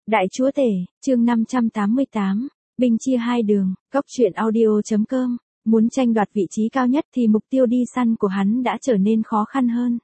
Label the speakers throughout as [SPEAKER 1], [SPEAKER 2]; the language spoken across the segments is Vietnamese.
[SPEAKER 1] Đại chúa tể, chương 588, binh chia hai đường, góc truyện audio.com, muốn tranh đoạt vị trí cao nhất thì mục tiêu đi săn của hắn đã trở nên khó khăn hơn.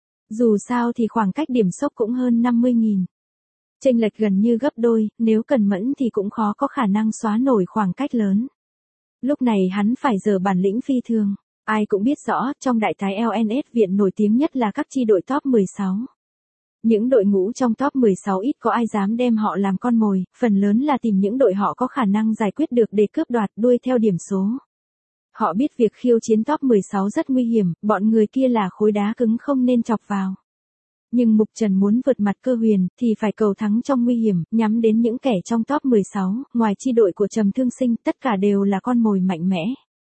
[SPEAKER 1] Dù sao thì khoảng cách điểm sốc cũng hơn 50.000. Chênh lệch gần như gấp đôi, nếu cần mẫn thì cũng khó có khả năng xóa nổi khoảng cách lớn. Lúc này hắn phải giở bản lĩnh phi thường. Ai cũng biết rõ, trong đại tái LNS viện nổi tiếng nhất là các chi đội top 16. Những đội ngũ trong top 16 ít có ai dám đem họ làm con mồi, phần lớn là tìm những đội họ có khả năng giải quyết được để cướp đoạt đuôi theo điểm số. Họ biết việc khiêu chiến top 16 rất nguy hiểm, bọn người kia là khối đá cứng không nên chọc vào. Nhưng Mục Trần muốn vượt mặt Cơ Huyền thì phải cầu thắng trong nguy hiểm, nhắm đến những kẻ trong top 16, ngoài chi đội của Trầm Thương Sinh, tất cả đều là con mồi mạnh mẽ.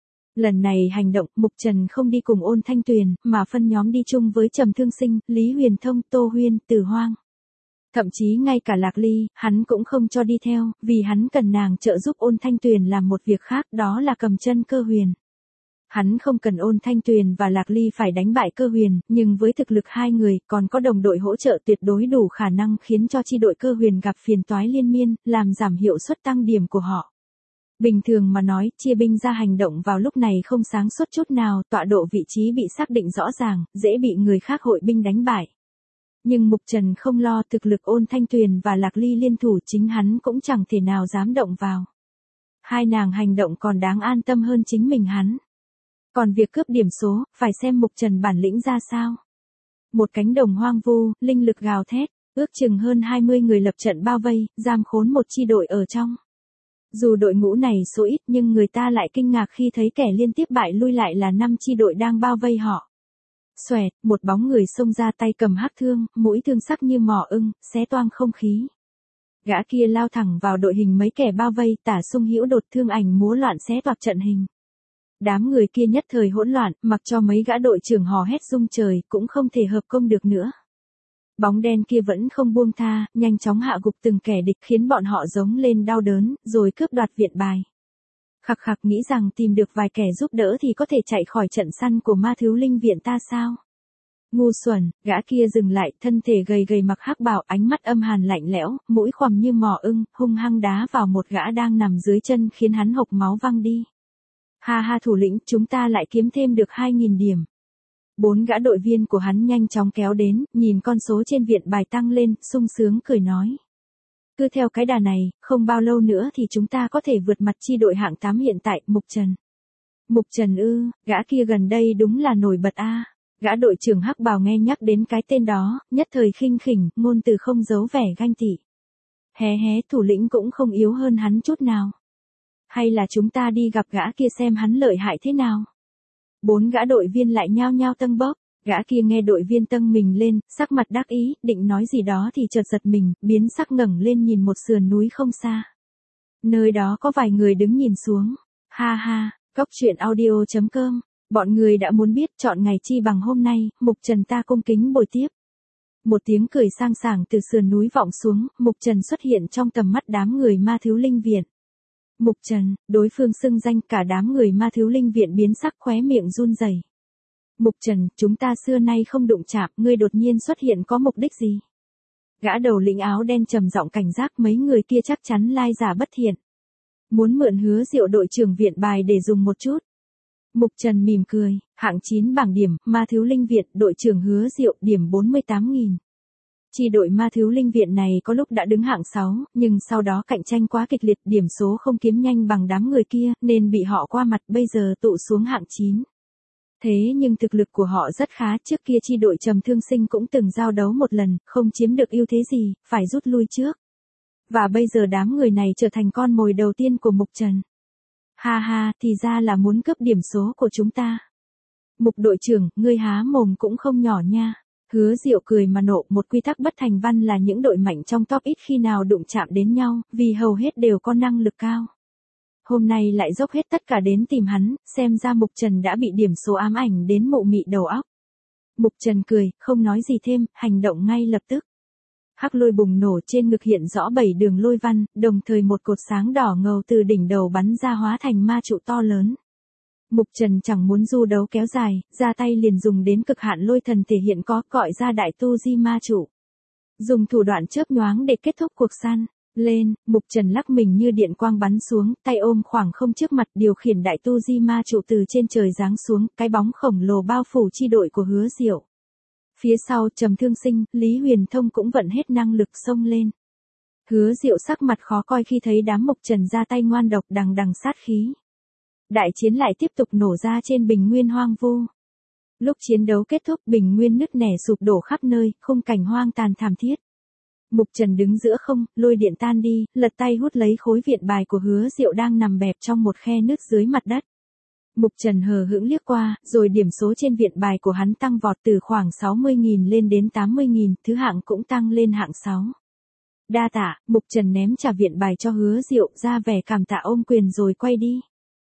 [SPEAKER 1] Lần này hành động, Mục Trần không đi cùng Ôn Thanh Tuyền, mà phân nhóm đi chung với Trầm Thương Sinh, Lý Huyền Thông, Tô Huyên, Từ Hoang. Thậm chí ngay cả Lạc Ly, hắn cũng không cho đi theo, vì hắn cần nàng trợ giúp Ôn Thanh Tuyền làm một việc khác, đó là cầm chân Cơ Huyền. Hắn không cần Ôn Thanh Tuyền và Lạc Ly phải đánh bại Cơ Huyền, nhưng với thực lực hai người, còn có đồng đội hỗ trợ tuyệt đối đủ khả năng khiến cho chi đội Cơ Huyền gặp phiền toái liên miên, làm giảm hiệu suất tăng điểm của họ. Bình thường mà nói, chia binh ra hành động vào lúc này không sáng suốt chút nào, tọa độ vị trí bị xác định rõ ràng, dễ bị người khác hội binh đánh bại. Nhưng Mục Trần không lo, thực lực Ôn Thanh Tuyền và Lạc Ly liên thủ, chính hắn cũng chẳng thể nào dám động vào. Hai nàng hành động còn đáng an tâm hơn chính mình hắn. Còn việc cướp điểm số, phải xem Mục Trần bản lĩnh ra sao. Một cánh đồng hoang vu, linh lực gào thét, ước chừng hơn 20 người lập trận bao vây, giam khốn một chi đội ở trong. Dù đội ngũ này số ít nhưng người ta lại kinh ngạc khi thấy kẻ liên tiếp bại lui lại là 5 chi đội đang bao vây họ. Xoẹt, một bóng người xông ra tay cầm hắc thương, mũi thương sắc như mỏ ưng, xé toang không khí. Gã kia lao thẳng vào đội hình mấy kẻ bao vây, Tả Sung Hữu đột thương ảnh múa loạn xé toạc trận hình. Đám người kia nhất thời hỗn loạn, mặc cho mấy gã đội trưởng hò hét rung trời, cũng không thể hợp công được nữa. Bóng đen kia vẫn không buông tha, nhanh chóng hạ gục từng kẻ địch khiến bọn họ giống lên đau đớn, rồi cướp đoạt viện bài. Khặc khặc nghĩ rằng tìm được vài kẻ giúp đỡ thì có thể chạy khỏi trận săn của Ma Thiếu Linh viện ta sao? Ngu xuẩn, gã kia dừng lại, thân thể gầy gầy mặc hắc bào, ánh mắt âm hàn lạnh lẽo, mũi khoằm như mỏ ưng, hung hăng đá vào một gã đang nằm dưới chân khiến hắn hộc máu văng đi. Ha ha thủ lĩnh, chúng ta lại kiếm thêm được 2.000 điểm. 4 gã đội viên của hắn nhanh chóng kéo đến, nhìn con số trên viện bài tăng lên, sung sướng cười nói. Cứ theo cái đà này, không bao lâu nữa thì chúng ta có thể vượt mặt chi đội hạng 8 hiện tại, Mục Trần. Mục Trần ư, gã kia gần đây đúng là nổi bật a. Gã đội trưởng hắc bào nghe nhắc đến cái tên đó, nhất thời khinh khỉnh, ngôn từ không giấu vẻ ganh tị. Hé hé, thủ lĩnh cũng không yếu hơn hắn chút nào. Hay là chúng ta đi gặp gã kia xem hắn lợi hại thế nào? 4 gã đội viên lại nhao nhao tâng bốc, gã kia nghe đội viên tâng mình lên, sắc mặt đắc ý, định nói gì đó thì chợt giật mình, biến sắc ngẩng lên nhìn một sườn núi không xa. Nơi đó có vài người đứng nhìn xuống. Ha ha, góc truyện audio.com, bọn người đã muốn biết chọn ngày chi bằng hôm nay, Mục Trần ta cung kính bồi tiếp. Một tiếng cười sang sảng từ sườn núi vọng xuống, Mục Trần xuất hiện trong tầm mắt đám người Ma Thiếu Linh viện. Mục Trần, đối phương xưng danh, cả đám người Ma Thiếu Linh viện biến sắc, khóe miệng run rẩy. Mục Trần, chúng ta xưa nay không đụng chạm, ngươi đột nhiên xuất hiện có mục đích gì? Gã đầu lĩnh áo đen trầm giọng cảnh giác, mấy người kia chắc chắn lai giả bất thiện. Muốn mượn Hứa Diệu đội trưởng viện bài để dùng một chút. Mục Trần mỉm cười, hạng 9 bảng điểm, Ma Thiếu Linh viện, đội trưởng Hứa Diệu, điểm 48.000. Chi đội Ma Thiếu Linh viện này có lúc đã đứng hạng 6, nhưng sau đó cạnh tranh quá kịch liệt, điểm số không kiếm nhanh bằng đám người kia, nên bị họ qua mặt, bây giờ tụ xuống hạng 9. Thế nhưng thực lực của họ rất khá, trước kia chi đội Trầm Thương Sinh cũng từng giao đấu một lần, không chiếm được ưu thế gì, phải rút lui trước. Và bây giờ đám người này trở thành con mồi đầu tiên của Mục Trần. Ha ha, thì ra là muốn cướp điểm số của chúng ta. Mục đội trưởng, ngươi há mồm cũng không nhỏ nha. Hứa Diệu cười mà nộ, một quy tắc bất thành văn là những đội mạnh trong top ít khi nào đụng chạm đến nhau, vì hầu hết đều có năng lực cao. Hôm nay lại dốc hết tất cả đến tìm hắn, xem ra Mục Trần đã bị điểm số ám ảnh đến mụ mị đầu óc. Mục Trần cười, không nói gì thêm, hành động ngay lập tức. Hắc lôi bùng nổ trên ngực hiện rõ 7 đường lôi văn, đồng thời một cột sáng đỏ ngầu từ đỉnh đầu bắn ra hóa thành ma trụ to lớn. Mục Trần chẳng muốn du đấu kéo dài, ra tay liền dùng đến cực hạn lôi thần thể hiện có, gọi ra đại tu di ma trụ. Dùng thủ đoạn chớp nhoáng để kết thúc cuộc săn. Lên, Mục Trần lắc mình như điện quang bắn xuống, tay ôm khoảng không trước mặt điều khiển đại tu di ma trụ từ trên trời giáng xuống, cái bóng khổng lồ bao phủ chi đội của Hứa Diệu. Phía sau Trầm Thương Sinh, Lý Huyền Thông cũng vận hết năng lực xông lên. Hứa Diệu sắc mặt khó coi khi thấy đám Mục Trần ra tay ngoan độc đằng đằng sát khí. Đại chiến lại tiếp tục nổ ra trên bình nguyên hoang vu. Lúc chiến đấu kết thúc bình nguyên nứt nẻ sụp đổ khắp nơi, khung cảnh hoang tàn thảm thiết. Mục Trần đứng giữa không, lôi điện tan đi, lật tay hút lấy khối viện bài của Hứa Diệu đang nằm bẹp trong một khe nứt dưới mặt đất. Mục Trần hờ hững liếc qua, rồi điểm số trên viện bài của hắn tăng vọt từ khoảng 60.000 lên đến 80.000, thứ hạng cũng tăng lên hạng 6. Đa tạ, Mục Trần ném trả viện bài cho Hứa Diệu, ra vẻ cảm tạ ôm quyền rồi quay đi.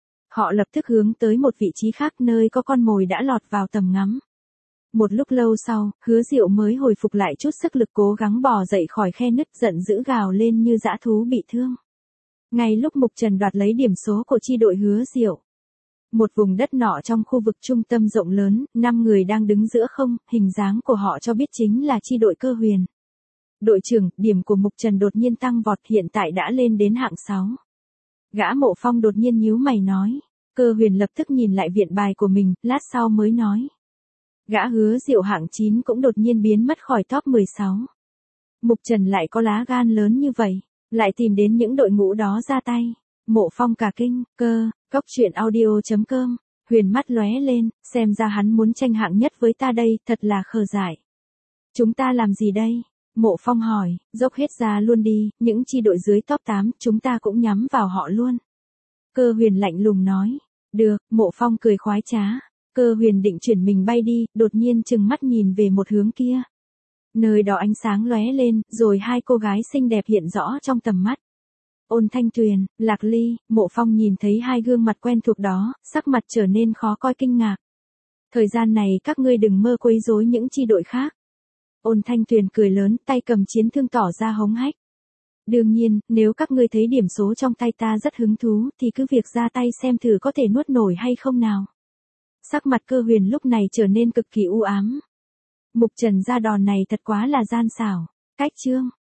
[SPEAKER 1] Họ lập tức hướng tới một vị trí khác nơi có con mồi đã lọt vào tầm ngắm. Một lúc lâu sau, Hứa Diệu mới hồi phục lại chút sức lực cố gắng bò dậy khỏi khe nứt, giận dữ gào lên như dã thú bị thương. Ngay lúc Mục Trần đoạt lấy điểm số của chi đội Hứa Diệu. Một vùng đất nọ trong khu vực trung tâm rộng lớn, 5 người đang đứng giữa không, hình dáng của họ cho biết chính là chi đội Cơ Huyền. Đội trưởng, điểm của Mục Trần đột nhiên tăng vọt, hiện tại đã lên đến hạng 6. Gã Mộ Phong đột nhiên nhíu mày nói. Cơ Huyền lập tức nhìn lại viện bài của mình, lát sau mới nói. Gã Hứa Diệu hạng 9 cũng đột nhiên biến mất khỏi top 16. Mục Trần lại có lá gan lớn như vậy, lại tìm đến những đội ngũ đó ra tay. Mộ Phong cả kinh, Cóc truyện audio.com, Huyền mắt lóe lên, xem ra hắn muốn tranh hạng nhất với ta đây, thật là khờ dại. Chúng ta làm gì đây? Mộ Phong hỏi, dốc hết ra luôn đi, những chi đội dưới top 8, chúng ta cũng nhắm vào họ luôn. Cơ Huyền lạnh lùng nói, được, Mộ Phong cười khoái trá. Cơ Huyền định chuyển mình bay đi, đột nhiên trừng mắt nhìn về một hướng kia. Nơi đó ánh sáng lóe lên, rồi hai cô gái xinh đẹp hiện rõ trong tầm mắt. Ôn Thanh Tuyền, Lạc Ly, Mộ Phong nhìn thấy hai gương mặt quen thuộc đó, sắc mặt trở nên khó coi kinh ngạc. Thời gian này các ngươi đừng mơ quấy rối những chi đội khác. Ôn Thanh Tuyền cười lớn, tay cầm chiến thương tỏ ra hống hách. Đương nhiên, nếu các ngươi thấy điểm số trong tay ta rất hứng thú, thì cứ việc ra tay xem thử có thể nuốt nổi hay không nào. Sắc mặt Cơ Huyền lúc này trở nên cực kỳ u ám. Mục Trần ra đòn này thật quá là gian xảo. Cách chương